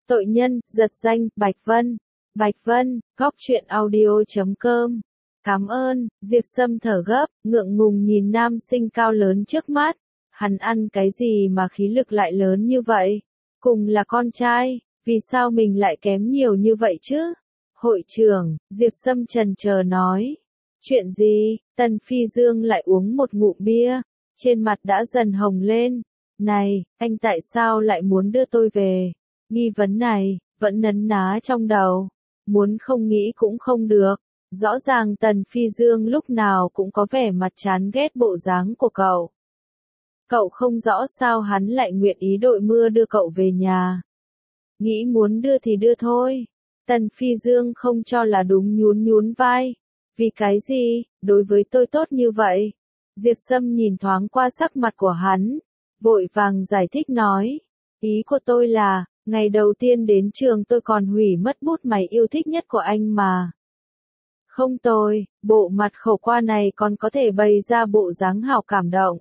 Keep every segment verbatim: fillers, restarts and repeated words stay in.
Tội nhân, giật danh, Bạch Vân. Bạch Vân, góc truyện audio chấm com. Cảm ơn, Diệp Sâm thở gấp, ngượng ngùng nhìn nam sinh cao lớn trước mắt. Hắn ăn cái gì mà khí lực lại lớn như vậy? Cùng là con trai, vì sao mình lại kém nhiều như vậy chứ? Hội trưởng, Diệp Sâm trần chờ nói. Chuyện gì? Tần Phi Dương lại uống một ngụm bia, trên mặt đã dần hồng lên. Này, anh tại sao lại muốn đưa tôi về? Nghi vấn này, vẫn nấn ná trong đầu. Muốn không nghĩ cũng không được. Rõ ràng Tần Phi Dương lúc nào cũng có vẻ mặt chán ghét bộ dáng của cậu. Cậu không rõ sao hắn lại nguyện ý đội mưa đưa cậu về nhà. Nghĩ muốn đưa thì đưa thôi. Tần Phi Dương không cho là đúng, nhún nhún vai. Vì cái gì, đối với tôi tốt như vậy? Diệp Sâm nhìn thoáng qua sắc mặt của hắn, vội vàng giải thích nói. Ý của tôi là, ngày đầu tiên đến trường tôi còn hủy mất bút máy yêu thích nhất của anh mà. Không tồi, bộ mặt khổ qua này còn có thể bày ra bộ dáng hào cảm động.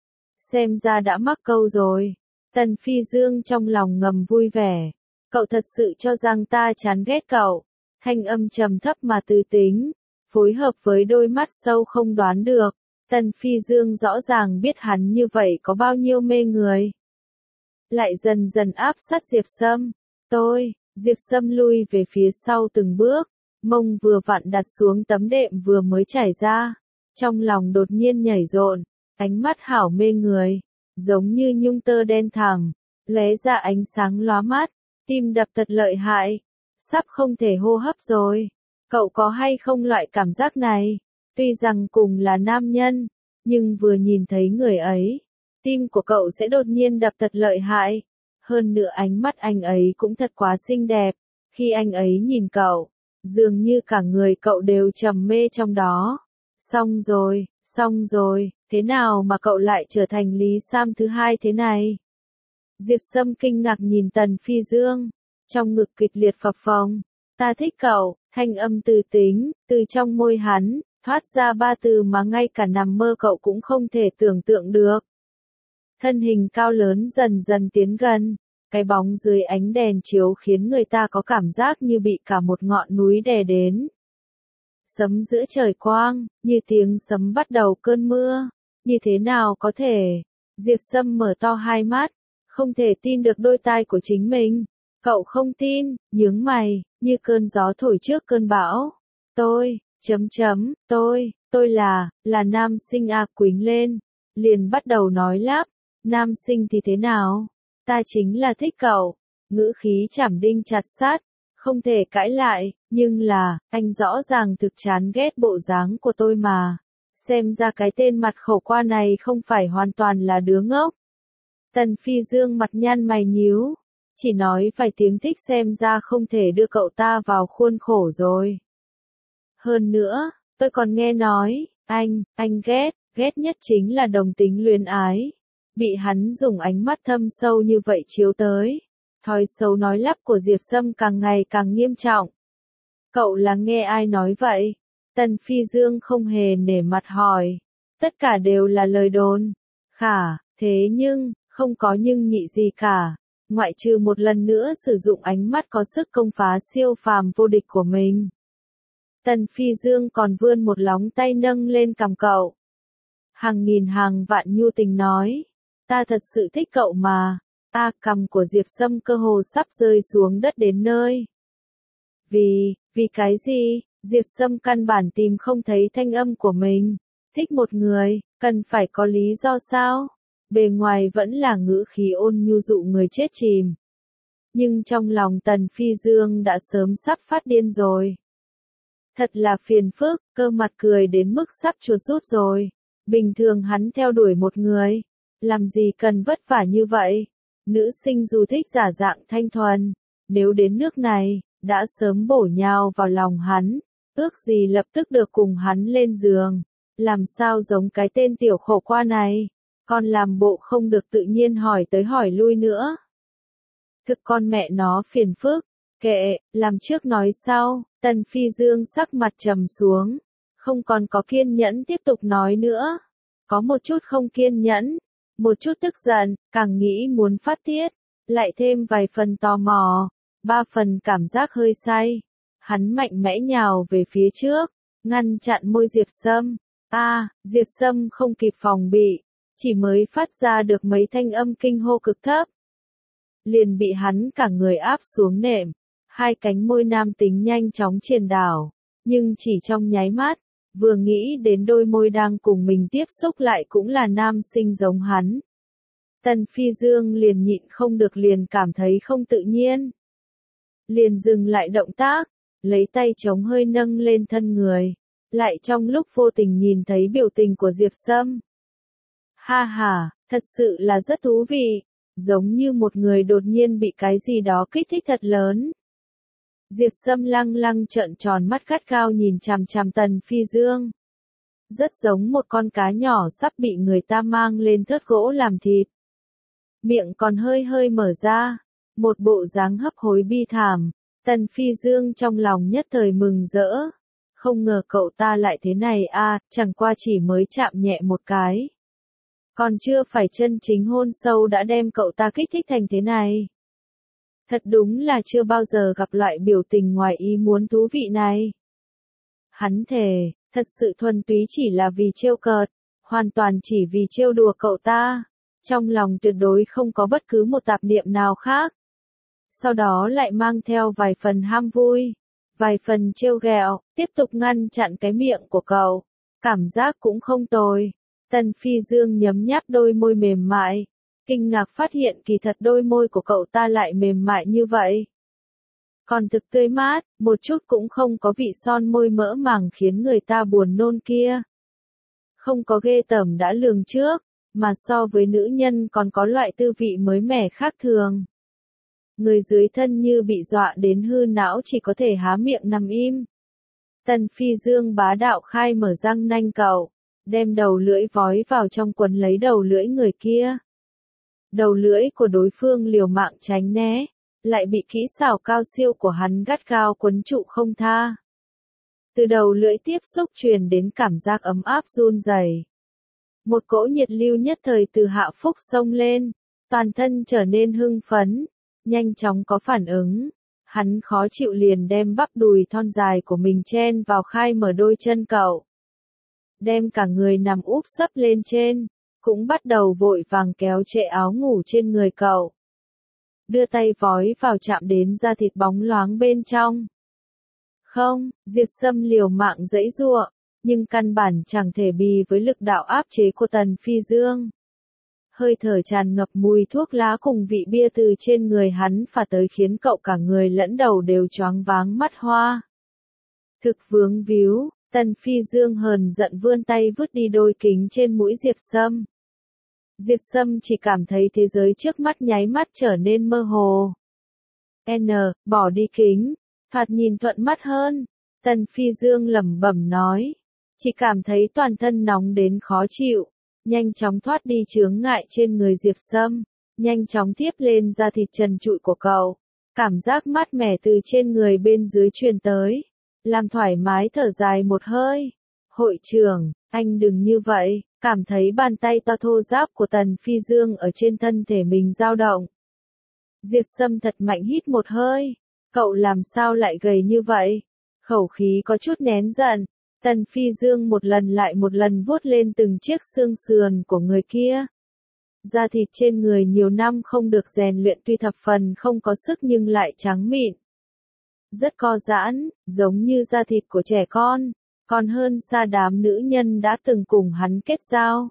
Xem ra đã mắc câu rồi. Tần Phi Dương trong lòng ngầm vui vẻ. Cậu thật sự cho rằng ta chán ghét cậu. Thanh âm trầm thấp mà tư tính, phối hợp với đôi mắt sâu không đoán được. Tần Phi Dương rõ ràng biết hắn như vậy có bao nhiêu mê người. Lại dần dần áp sát Diệp Sâm. Tôi, Diệp Sâm lui về phía sau từng bước, mông vừa vặn đặt xuống tấm đệm vừa mới trải ra. Trong lòng đột nhiên nhảy rộn, ánh mắt hảo mê người, giống như nhung tơ đen thẳm, lóe ra ánh sáng lóa mắt, tim đập thật lợi hại, sắp không thể hô hấp rồi. Cậu có hay không loại cảm giác này? Tuy rằng cùng là nam nhân, nhưng vừa nhìn thấy người ấy, tim của cậu sẽ đột nhiên đập thật lợi hại. Hơn nữa ánh mắt anh ấy cũng thật quá xinh đẹp, khi anh ấy nhìn cậu, dường như cả người cậu đều trầm mê trong đó. Xong rồi, xong rồi, thế nào mà cậu lại trở thành Lý Sam thứ hai thế này? Diệp Sâm kinh ngạc nhìn Tần Phi Dương, trong ngực kịch liệt phập phồng. Ta thích cậu, thanh âm từ tính, từ trong môi hắn, thoát ra ba từ mà ngay cả nằm mơ cậu cũng không thể tưởng tượng được. Thân hình cao lớn dần dần tiến gần, cái bóng dưới ánh đèn chiếu khiến người ta có cảm giác như bị cả một ngọn núi đè đến. Sấm giữa trời quang, như tiếng sấm bắt đầu cơn mưa, như thế nào có thể? Diệp Sâm mở to hai mắt, không thể tin được đôi tai của chính mình. Cậu không tin, nhướng mày, như cơn gió thổi trước cơn bão. Tôi, chấm chấm, tôi, tôi là, là nam sinh à quính lên, liền bắt đầu nói lắp, nam sinh thì thế nào? Ta chính là thích cậu, ngữ khí chảm đinh chặt sắt, không thể cãi lại, nhưng là, anh rõ ràng thực chán ghét bộ dáng của tôi mà. Xem ra cái tên mặt khổ qua này không phải hoàn toàn là đứa ngốc. Tần Phi Dương mặt nhăn mày nhíu, chỉ nói vài tiếng thích xem ra không thể đưa cậu ta vào khuôn khổ rồi. Hơn nữa, tôi còn nghe nói, anh, anh ghét, ghét nhất chính là đồng tính luyến ái. Bị hắn dùng ánh mắt thâm sâu như vậy chiếu tới. Thói xấu nói lắp của Diệp Sâm càng ngày càng nghiêm trọng. Cậu là nghe ai nói vậy? Tần Phi Dương không hề nể mặt hỏi. Tất cả đều là lời đồn. Khả, thế nhưng, không có nhưng nhị gì cả. Ngoại trừ một lần nữa sử dụng ánh mắt có sức công phá siêu phàm vô địch của mình. Tần Phi Dương còn vươn một lóng tay nâng lên cằm cậu. Hàng nghìn hàng vạn nhu tình nói. Ta thật sự thích cậu mà. A cằm của Diệp Sâm cơ hồ sắp rơi xuống đất đến nơi. Vì, vì cái gì? Diệp Sâm căn bản tìm không thấy thanh âm của mình. Thích một người, cần phải có lý do sao? Bề ngoài vẫn là ngữ khí ôn nhu dụ người chết chìm. Nhưng trong lòng Tần Phi Dương đã sớm sắp phát điên rồi. Thật là phiền phức, cơ mặt cười đến mức sắp chuột rút rồi. Bình thường hắn theo đuổi một người, làm gì cần vất vả như vậy? Nữ sinh dù thích giả dạng thanh thuần, nếu đến nước này, đã sớm bổ nhào vào lòng hắn, ước gì lập tức được cùng hắn lên giường. Làm sao giống cái tên tiểu khổ qua này, còn làm bộ không được tự nhiên hỏi tới hỏi lui nữa. Thực con mẹ nó phiền phức, kệ, làm trước nói sau. Tần Phi Dương sắc mặt trầm xuống, không còn có kiên nhẫn tiếp tục nói nữa. Có một chút không kiên nhẫn, một chút tức giận, càng nghĩ muốn phát tiết, lại thêm vài phần tò mò. ba phần cảm giác hơi say. Hắn mạnh mẽ nhào về phía trước, ngăn chặn môi Diệp Sâm. A, à, Diệp Sâm không kịp phòng bị, chỉ mới phát ra được mấy thanh âm kinh hô cực thấp. Liền bị hắn cả người áp xuống nệm, hai cánh môi nam tính nhanh chóng triền đảo, nhưng chỉ trong nháy mắt, vừa nghĩ đến đôi môi đang cùng mình tiếp xúc lại cũng là nam sinh giống hắn. Tần Phi Dương liền nhịn không được liền cảm thấy không tự nhiên. Liền dừng lại động tác, lấy tay chống hơi nâng lên thân người, lại trong lúc vô tình nhìn thấy biểu tình của Diệp Sâm. Ha ha, thật sự là rất thú vị, giống như một người đột nhiên bị cái gì đó kích thích thật lớn. Diệp Sâm lăng lăng trợn tròn mắt gắt gao nhìn chằm chằm Tần Phi Dương. Rất giống một con cá nhỏ sắp bị người ta mang lên thớt gỗ làm thịt. Miệng còn hơi hơi mở ra, một bộ dáng hấp hối bi thảm. Tần Phi Dương trong lòng nhất thời mừng rỡ. Không ngờ cậu ta lại thế này a, chẳng qua chỉ mới chạm nhẹ một cái. Còn chưa phải chân chính hôn sâu đã đem cậu ta kích thích thành thế này. Thật đúng là chưa bao giờ gặp loại biểu tình ngoài ý muốn thú vị này. Hắn thề, thật sự thuần túy chỉ là vì trêu cợt, hoàn toàn chỉ vì trêu đùa cậu ta. Trong lòng tuyệt đối không có bất cứ một tạp niệm nào khác. Sau đó lại mang theo vài phần ham vui, vài phần trêu ghẹo, tiếp tục ngăn chặn cái miệng của cậu. Cảm giác cũng không tồi. Tần Phi Dương nhấm nháp đôi môi mềm mại, kinh ngạc phát hiện kỳ thật đôi môi của cậu ta lại mềm mại như vậy. Còn thực tươi mát, một chút cũng không có vị son môi mỡ màng khiến người ta buồn nôn kia. Không có ghê tởm đã lường trước, mà so với nữ nhân còn có loại tư vị mới mẻ khác thường. Người dưới thân như bị dọa đến hư não chỉ có thể há miệng nằm im. Tần Phi Dương bá đạo khai mở răng nanh cậu, đem đầu lưỡi vói vào trong quần lấy đầu lưỡi người kia. Đầu lưỡi của đối phương liều mạng tránh né, lại bị kỹ xảo cao siêu của hắn gắt gao quấn trụ không tha. Từ đầu lưỡi tiếp xúc truyền đến cảm giác ấm áp run rẩy. Một cỗ nhiệt lưu nhất thời từ hạ phúc xông lên, toàn thân trở nên hưng phấn, nhanh chóng có phản ứng. Hắn khó chịu liền đem bắp đùi thon dài của mình chen vào khai mở đôi chân cậu. Đem cả người nằm úp sấp lên trên, cũng bắt đầu vội vàng kéo trệ áo ngủ trên người cậu. Đưa tay vói vào chạm đến da thịt bóng loáng bên trong. Không, Diệp Sâm liều mạng giãy giụa, nhưng căn bản chẳng thể bì với lực đạo áp chế của Tần Phi Dương. Hơi thở tràn ngập mùi thuốc lá cùng vị bia từ trên người hắn phả tới khiến cậu cả người lẫn đầu đều choáng váng mắt hoa. Thực vướng víu, Tần Phi Dương hờn giận vươn tay vứt đi đôi kính trên mũi Diệp Sâm. Diệp Sâm chỉ cảm thấy thế giới trước mắt nháy mắt trở nên mơ hồ. N, bỏ đi kính, thoạt nhìn thuận mắt hơn. Tần Phi Dương lẩm bẩm nói. Chỉ cảm thấy toàn thân nóng đến khó chịu. Nhanh chóng thoát đi chướng ngại trên người Diệp Sâm. Nhanh chóng tiếp lên da thịt trần trụi của cậu. Cảm giác mát mẻ từ trên người bên dưới truyền tới. Làm thoải mái thở dài một hơi. Hội trưởng, anh đừng như vậy. Cảm thấy bàn tay to thô ráp của Tần Phi Dương ở trên thân thể mình dao động. Diệp Sâm thật mạnh hít một hơi. Cậu làm sao lại gầy như vậy? Khẩu khí có chút nén giận. Tần Phi Dương một lần lại một lần vuốt lên từng chiếc xương sườn của người kia. Da thịt trên người nhiều năm không được rèn luyện tuy thập phần không có sức nhưng lại trắng mịn. Rất co giãn, giống như da thịt của trẻ con. Còn hơn xa đám nữ nhân đã từng cùng hắn kết giao.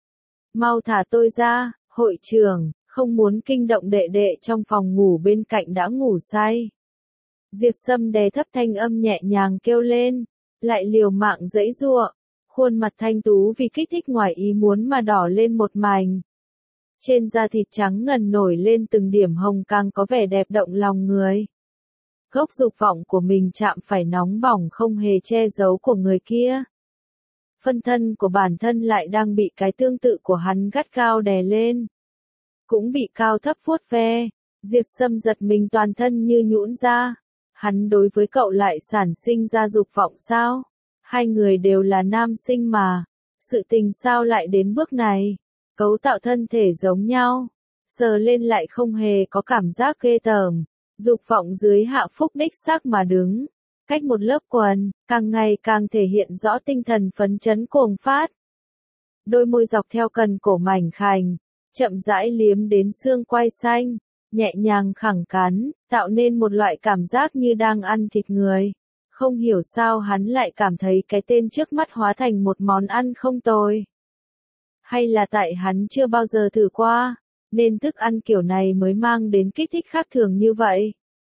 Mau thả tôi ra, hội trưởng, không muốn kinh động đệ đệ trong phòng ngủ bên cạnh đã ngủ say. Diệp Sâm đè thấp thanh âm nhẹ nhàng kêu lên, lại liều mạng giãy giụa, khuôn mặt thanh tú vì kích thích ngoài ý muốn mà đỏ lên một mảnh. Trên da thịt trắng ngần nổi lên từng điểm hồng càng có vẻ đẹp động lòng người. Gốc dục vọng của mình chạm phải nóng bỏng không hề che giấu của người kia. Phân thân của bản thân lại đang bị cái tương tự của hắn gắt gao đè lên. Cũng bị cao thấp vuốt ve. Diệp Sâm giật mình toàn thân như nhũn ra. Hắn đối với cậu lại sản sinh ra dục vọng sao? Hai người đều là nam sinh mà. Sự tình sao lại đến bước này? Cấu tạo thân thể giống nhau. Sờ lên lại không hề có cảm giác ghê tởm. Dục vọng dưới hạ phúc đích xác mà đứng. Cách một lớp quần, càng ngày càng thể hiện rõ tinh thần phấn chấn cuồng phát. Đôi môi dọc theo cần cổ mảnh khảnh, chậm rãi liếm đến xương quai xanh, nhẹ nhàng khẳng cắn, tạo nên một loại cảm giác như đang ăn thịt người. Không hiểu sao hắn lại cảm thấy cái tên trước mắt hóa thành một món ăn không tồi. Hay là tại hắn chưa bao giờ thử qua, nên thức ăn kiểu này mới mang đến kích thích khác thường như vậy.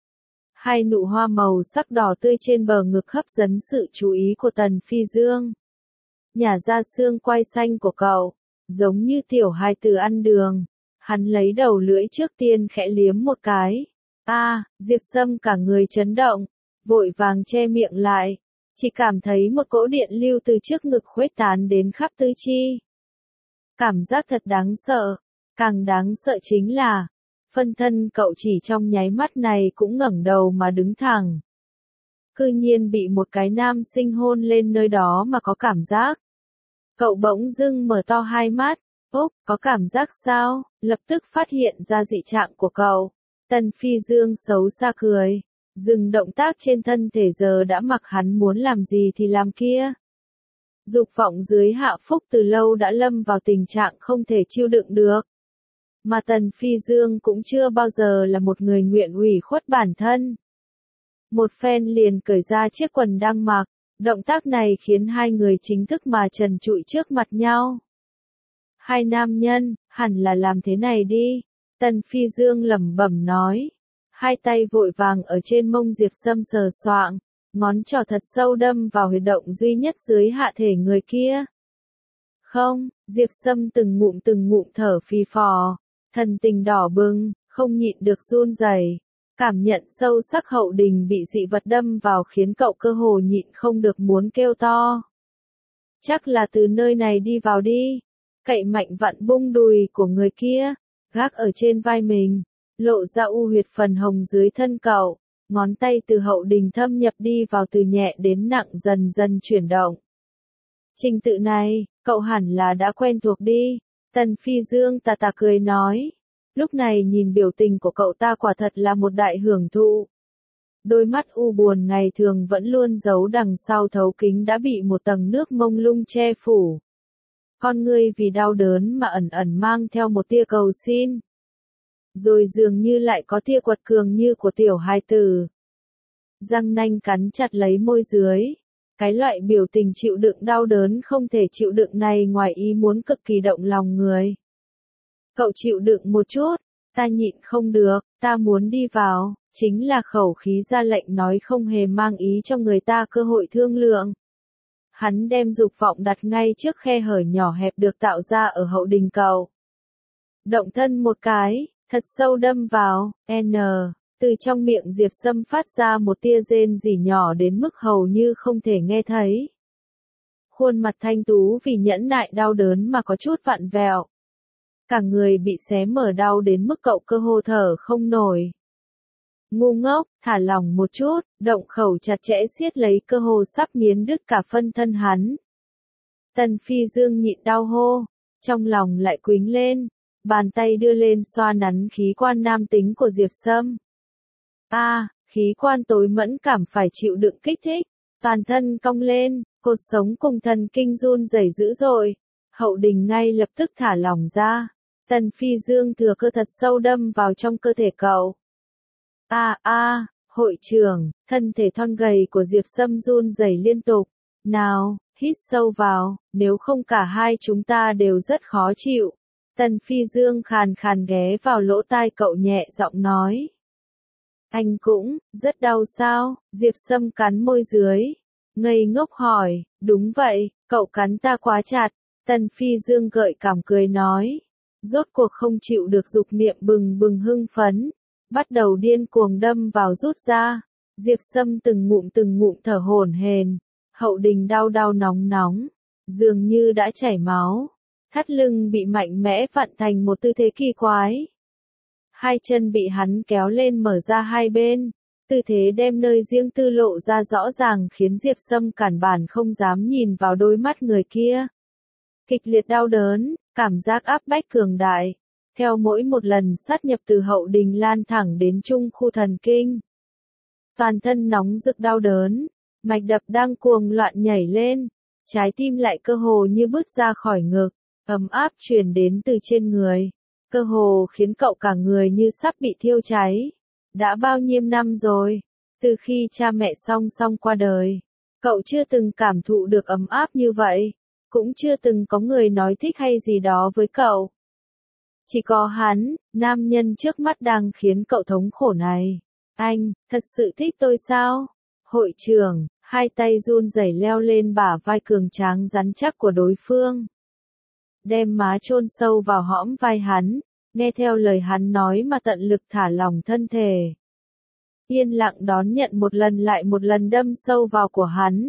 Hai nụ hoa màu sắc đỏ tươi trên bờ ngực hấp dẫn sự chú ý của Tần Phi Dương. Nhả ra xương quai xanh của cậu, giống như tiểu hài tử ăn đường. Hắn lấy đầu lưỡi trước tiên khẽ liếm một cái. A, à, Diệp Sâm cả người chấn động, vội vàng che miệng lại, chỉ cảm thấy một cỗ điện lưu từ trước ngực khuếch tán đến khắp tứ chi. Cảm giác thật đáng sợ, càng đáng sợ chính là, phân thân cậu chỉ trong nháy mắt này cũng ngẩng đầu mà đứng thẳng. Cư nhiên bị một cái nam sinh hôn lên nơi đó mà có cảm giác. Cậu bỗng dưng mở to hai mắt, úp, có cảm giác sao, lập tức phát hiện ra dị trạng của cậu. Tần Phi Dương xấu xa cười, dừng động tác trên thân thể giờ đã mặc hắn muốn làm gì thì làm kia. Dục vọng dưới hạ phúc từ lâu đã lâm vào tình trạng không thể chịu đựng được. Mà Tần Phi Dương cũng chưa bao giờ là một người nguyện ủy khuất bản thân. Một phen liền cởi ra chiếc quần đang mặc, động tác này khiến hai người chính thức mà trần trụi trước mặt nhau. Hai nam nhân, hẳn là làm thế này đi, Tần Phi Dương lẩm bẩm nói. Hai tay vội vàng ở trên mông Diệp Sâm sờ soạng, ngón trỏ thật sâu đâm vào huyệt động duy nhất dưới hạ thể người kia. Không, Diệp Sâm từng ngụm từng ngụm thở phì phò, thần tình đỏ bừng, không nhịn được run rẩy. Cảm nhận sâu sắc hậu đình bị dị vật đâm vào khiến cậu cơ hồ nhịn không được muốn kêu to. Chắc là từ nơi này đi vào đi. Cậy mạnh vặn bung đùi của người kia, gác ở trên vai mình, lộ ra u huyệt phần hồng dưới thân cậu, ngón tay từ hậu đình thâm nhập đi vào từ nhẹ đến nặng dần dần chuyển động. Trình tự này, cậu hẳn là đã quen thuộc đi, Tần Phi Dương tà tà cười nói. Lúc này nhìn biểu tình của cậu ta quả thật là một đại hưởng thụ. Đôi mắt u buồn ngày thường vẫn luôn giấu đằng sau thấu kính đã bị một tầng nước mông lung che phủ. Con ngươi vì đau đớn mà ẩn ẩn mang theo một tia cầu xin. Rồi dường như lại có tia quật cường như của tiểu hài tử. Răng nanh cắn chặt lấy môi dưới. Cái loại biểu tình chịu đựng đau đớn không thể chịu đựng này ngoài ý muốn cực kỳ động lòng người. Cậu chịu đựng một chút, ta nhịn không được, ta muốn đi vào, chính là khẩu khí ra lệnh nói không hề mang ý cho người ta cơ hội thương lượng. Hắn đem dục vọng đặt ngay trước khe hở nhỏ hẹp được tạo ra ở hậu đình cậu. Động thân một cái, thật sâu đâm vào, N, từ trong miệng Diệp Sâm phát ra một tia rên rỉ nhỏ đến mức hầu như không thể nghe thấy. Khuôn mặt thanh tú vì nhẫn nại đau đớn mà có chút vặn vẹo. Cả người bị xé mở đau đến mức cậu cơ hồ thở không nổi. Ngu ngốc, thả lỏng một chút, động khẩu chặt chẽ siết lấy cơ hồ sắp nghiến đứt cả phân thân hắn. Tần Phi Dương nhịn đau hô, trong lòng lại quýnh lên, bàn tay đưa lên xoa nắn khí quan nam tính của Diệp Sâm. A, à, khí quan tối mẫn cảm phải chịu đựng kích thích, toàn thân cong lên, cột sống cùng thần kinh run rẩy dữ dội. Hậu đình ngay lập tức thả lỏng ra. Tần Phi Dương thừa cơ thật sâu đâm vào trong cơ thể cậu. A a, hội trưởng, thân thể thon gầy của Diệp Sâm run rẩy liên tục. Nào, hít sâu vào, nếu không cả hai chúng ta đều rất khó chịu. Tần Phi Dương khàn khàn ghé vào lỗ tai cậu nhẹ giọng nói. Anh cũng, rất đau sao? Diệp Sâm cắn môi dưới. Ngây ngốc hỏi, đúng vậy, cậu cắn ta quá chặt. Tần Phi Dương gợi cảm cười nói. Rốt cuộc không chịu được dục niệm bừng bừng hưng phấn. Bắt đầu điên cuồng đâm vào rút ra. Diệp Sâm từng ngụm từng ngụm thở hổn hển. Hậu đình đau đau nóng nóng. Dường như đã chảy máu. Thắt lưng bị mạnh mẽ vặn thành một tư thế kỳ quái. Hai chân bị hắn kéo lên mở ra hai bên. Tư thế đem nơi riêng tư lộ ra rõ ràng khiến Diệp Sâm cản bản không dám nhìn vào đôi mắt người kia. Kịch liệt đau đớn, cảm giác áp bách cường đại. theo mỗi một lần sát nhập từ hậu đình lan thẳng đến trung khu thần kinh. Toàn thân nóng rực đau đớn, mạch đập đang cuồng loạn nhảy lên, trái tim lại cơ hồ như bứt ra khỏi ngực, ấm áp truyền đến từ trên người, cơ hồ khiến cậu cả người như sắp bị thiêu cháy. Đã bao nhiêu năm rồi, từ khi cha mẹ song song qua đời, cậu chưa từng cảm thụ được ấm áp như vậy, cũng chưa từng có người nói thích hay gì đó với cậu. Chỉ có hắn, nam nhân trước mắt đang khiến cậu thống khổ này. Anh, thật sự thích tôi sao? Hội trưởng, hai tay run rẩy leo lên bả vai cường tráng rắn chắc của đối phương. Đem má chôn sâu vào hõm vai hắn, nghe theo lời hắn nói mà tận lực thả lỏng thân thể. Yên lặng đón nhận một lần lại một lần đâm sâu vào của hắn.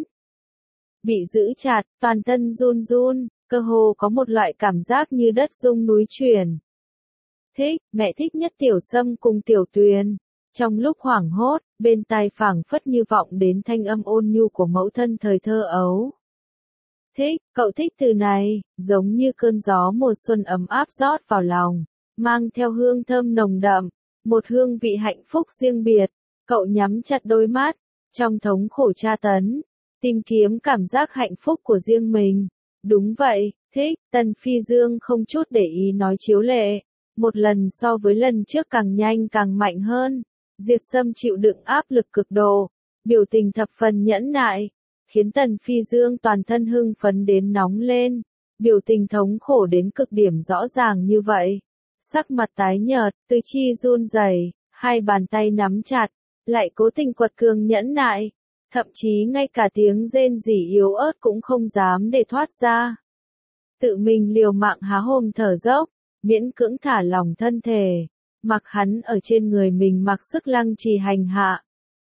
Bị giữ chặt, toàn thân run run, cơ hồ có một loại cảm giác như đất rung núi chuyển. Thích, mẹ thích nhất Tiểu Sâm cùng Tiểu Tuyền. Trong lúc hoảng hốt, bên tai phảng phất như vọng đến thanh âm ôn nhu của mẫu thân thời thơ ấu. Thích, cậu thích từ này, giống như cơn gió mùa xuân ấm áp rót vào lòng, mang theo hương thơm nồng đậm, một hương vị hạnh phúc riêng biệt. Cậu nhắm chặt đôi mắt, trong thống khổ tra tấn, tìm kiếm cảm giác hạnh phúc của riêng mình. Đúng vậy, thích, Tần Phi Dương không chút để ý nói chiếu lệ, một lần so với lần trước càng nhanh càng mạnh hơn. Diệp Sâm chịu đựng áp lực cực độ, biểu tình thập phần nhẫn nại, khiến Tần Phi Dương toàn thân hưng phấn đến nóng lên, biểu tình thống khổ đến cực điểm rõ ràng như vậy. Sắc mặt tái nhợt, tứ chi run rẩy, hai bàn tay nắm chặt, lại cố tình quật cường nhẫn nại, thậm chí ngay cả tiếng rên rỉ yếu ớt cũng không dám để thoát ra. Tự mình liều mạng há hồn thở dốc, miễn cưỡng thả lỏng thân thể, mặc hắn ở trên người mình mặc sức lăng trì hành hạ.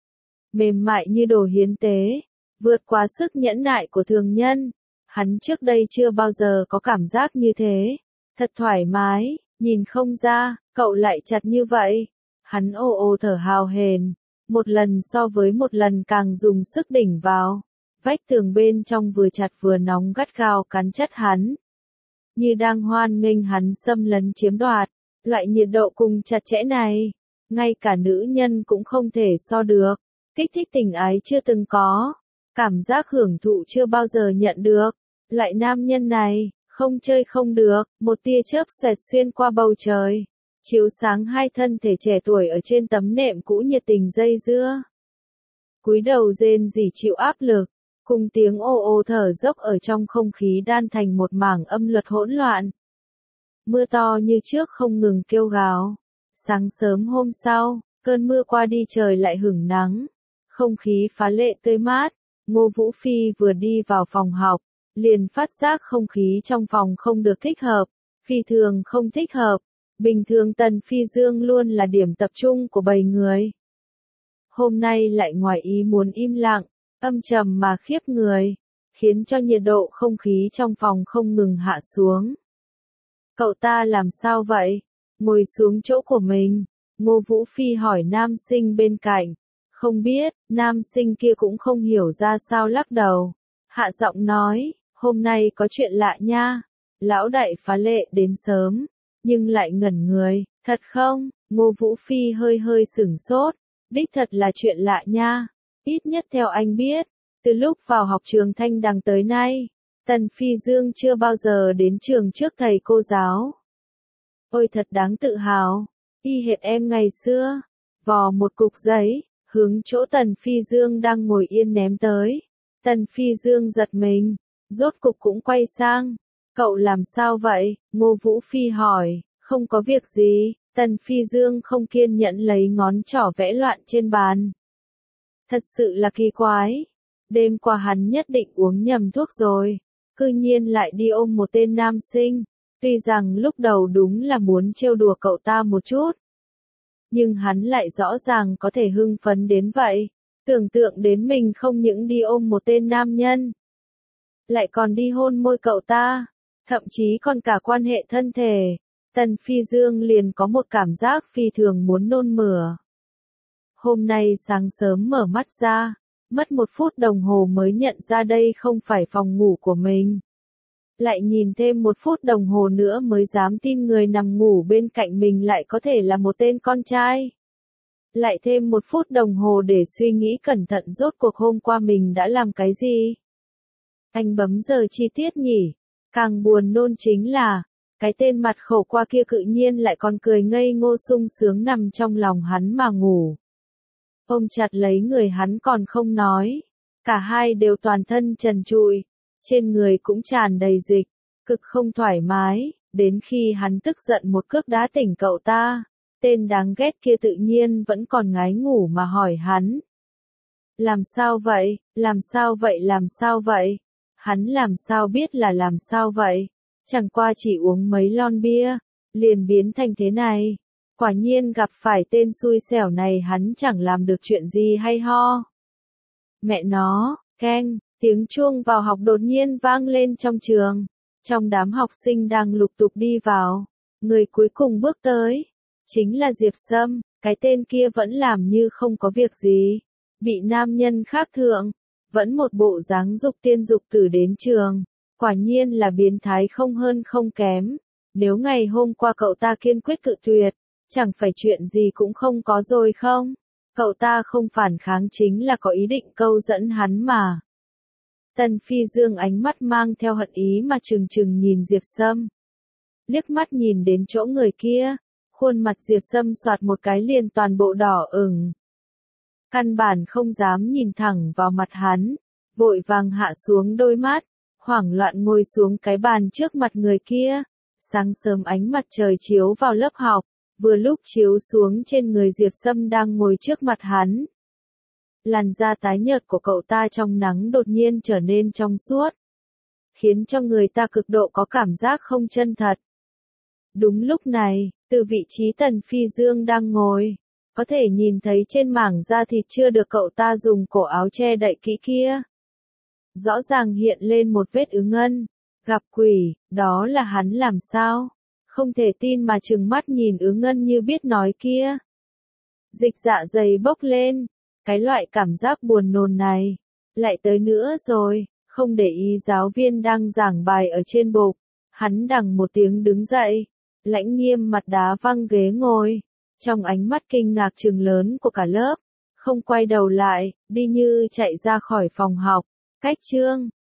Mềm mại như đồ hiến tế, vượt qua sức nhẫn nại của thường nhân. Hắn trước đây chưa bao giờ có cảm giác như thế, thật thoải mái, nhìn không ra, cậu lại chặt như vậy. Hắn ồ ồ thở hào hển, một lần so với một lần càng dùng sức đỉnh vào. Vách tường bên trong vừa chặt vừa nóng gắt gao cắn chất hắn, như đang hoan nghênh hắn xâm lấn chiếm đoạt. Loại nhiệt độ cùng chặt chẽ này, ngay cả nữ nhân cũng không thể so được. Kích thích tình ái chưa từng có, cảm giác hưởng thụ chưa bao giờ nhận được. Loại nam nhân này, không chơi không được. Một tia chớp xoẹt xuyên qua bầu trời, chiếu sáng hai thân thể trẻ tuổi ở trên tấm nệm cũ nhiệt tình dây dưa. Cúi đầu rên rỉ chịu áp lực, cùng tiếng ồ ồ thở dốc ở trong không khí đan thành một mảng âm luật hỗn loạn. Mưa to như trước không ngừng kêu gào. Sáng sớm hôm sau, cơn mưa qua đi trời lại hửng nắng. Không khí phá lệ tươi mát. Ngô Vũ Phi vừa đi vào phòng học, liền phát giác không khí trong phòng không được thích hợp. Phi thường không thích hợp. Bình thường Tần Phi Dương luôn là điểm tập trung của bầy người. Hôm nay lại ngoài ý muốn im lặng, âm trầm mà khiếp người, khiến cho nhiệt độ không khí trong phòng không ngừng hạ xuống. Cậu ta làm sao vậy? Ngồi xuống chỗ của mình, Ngô Vũ Phi hỏi nam sinh bên cạnh. Không biết, nam sinh kia cũng không hiểu ra sao lắc đầu. Hạ giọng nói, hôm nay có chuyện lạ nha. Lão đại phá lệ đến sớm, nhưng lại ngẩn người. Thật không? Ngô Vũ Phi hơi hơi sửng sốt. Đích thật là chuyện lạ nha. Ít nhất theo anh biết, từ lúc vào học trường Thanh Đằng tới nay, Tần Phi Dương chưa bao giờ đến trường trước thầy cô giáo. Ôi thật đáng tự hào, y hệt em ngày xưa. Vò một cục giấy, hướng chỗ Tần Phi Dương đang ngồi yên ném tới. Tần Phi Dương giật mình, rốt cục cũng quay sang. Cậu làm sao vậy? Ngô Vũ Phi hỏi. Không có việc gì. Tần Phi Dương không kiên nhẫn lấy ngón trỏ vẽ loạn trên bàn. Thật sự là kỳ quái. Đêm qua hắn nhất định uống nhầm thuốc rồi. Cư nhiên lại đi ôm một tên nam sinh. Tuy rằng lúc đầu đúng là muốn trêu đùa cậu ta một chút, nhưng hắn lại rõ ràng có thể hưng phấn đến vậy. Tưởng tượng đến mình không những đi ôm một tên nam nhân, lại còn đi hôn môi cậu ta, thậm chí còn cả quan hệ thân thể. Tần Phi Dương liền có một cảm giác phi thường muốn nôn mửa. Hôm nay sáng sớm mở mắt ra, mất một phút đồng hồ mới nhận ra đây không phải phòng ngủ của mình. Lại nhìn thêm một phút đồng hồ nữa mới dám tin người nằm ngủ bên cạnh mình lại có thể là một tên con trai. Lại thêm một phút đồng hồ để suy nghĩ cẩn thận rốt cuộc hôm qua mình đã làm cái gì. Anh bấm giờ chi tiết nhỉ. Càng buồn nôn chính là, cái tên mặt khổ qua kia tự nhiên lại còn cười ngây ngô sung sướng nằm trong lòng hắn mà ngủ. Ôm chặt lấy người hắn còn không nói. Cả hai đều toàn thân trần trụi. Trên người cũng tràn đầy dịch. Cực không thoải mái. Đến khi hắn tức giận một cước đá tỉnh cậu ta. Tên đáng ghét kia tự nhiên vẫn còn ngái ngủ mà hỏi hắn. Làm sao vậy, làm sao vậy làm sao vậy? Hắn làm sao biết là làm sao vậy? Chẳng qua chỉ uống mấy lon bia, liền biến thành thế này. Quả nhiên gặp phải tên xui xẻo này hắn chẳng làm được chuyện gì hay ho. Mẹ nó, keng, tiếng chuông vào học đột nhiên vang lên trong trường. Trong đám học sinh đang lục tục đi vào, người cuối cùng bước tới. Chính là Diệp Sâm, cái tên kia vẫn làm như không có việc gì. Bị nam nhân khác thượng, vẫn một bộ dáng dục tiên dục tử đến trường. Quả nhiên là biến thái không hơn không kém. Nếu ngày hôm qua cậu ta kiên quyết cự tuyệt, chẳng phải chuyện gì cũng không có rồi không? Cậu ta không phản kháng chính là có ý định câu dẫn hắn mà. Tần Phi Dương ánh mắt mang theo hận ý mà trừng trừng nhìn Diệp Sâm. Liếc mắt nhìn đến chỗ người kia, khuôn mặt Diệp Sâm xoạt một cái liền toàn bộ đỏ ửng. Căn bản không dám nhìn thẳng vào mặt hắn, vội vàng hạ xuống đôi mắt, hoảng loạn ngồi xuống cái bàn trước mặt người kia. Sáng sớm ánh mặt trời chiếu vào lớp học, vừa lúc chiếu xuống trên người Diệp Sâm đang ngồi trước mặt hắn. Làn da tái nhợt của cậu ta trong nắng đột nhiên trở nên trong suốt, khiến cho người ta cực độ có cảm giác không chân thật. Đúng lúc này, từ vị trí Tần Phi Dương đang ngồi, có thể nhìn thấy trên mảng da thịt chưa được cậu ta dùng cổ áo che đậy kỹ kia. Rõ ràng hiện lên một vết ứ ngân. Gặp quỷ, đó là hắn làm sao? Không thể tin mà trừng mắt nhìn ứ ngân như biết nói kia. Dịch dạ dày bốc lên. Cái loại cảm giác buồn nôn này. Lại tới nữa rồi. Không để ý giáo viên đang giảng bài ở trên bục. Hắn đằng một tiếng đứng dậy. Lãnh nghiêm mặt đá văng ghế ngồi. Trong ánh mắt kinh ngạc trừng lớn của cả lớp. Không quay đầu lại, đi như chạy ra khỏi phòng học. Cách chương.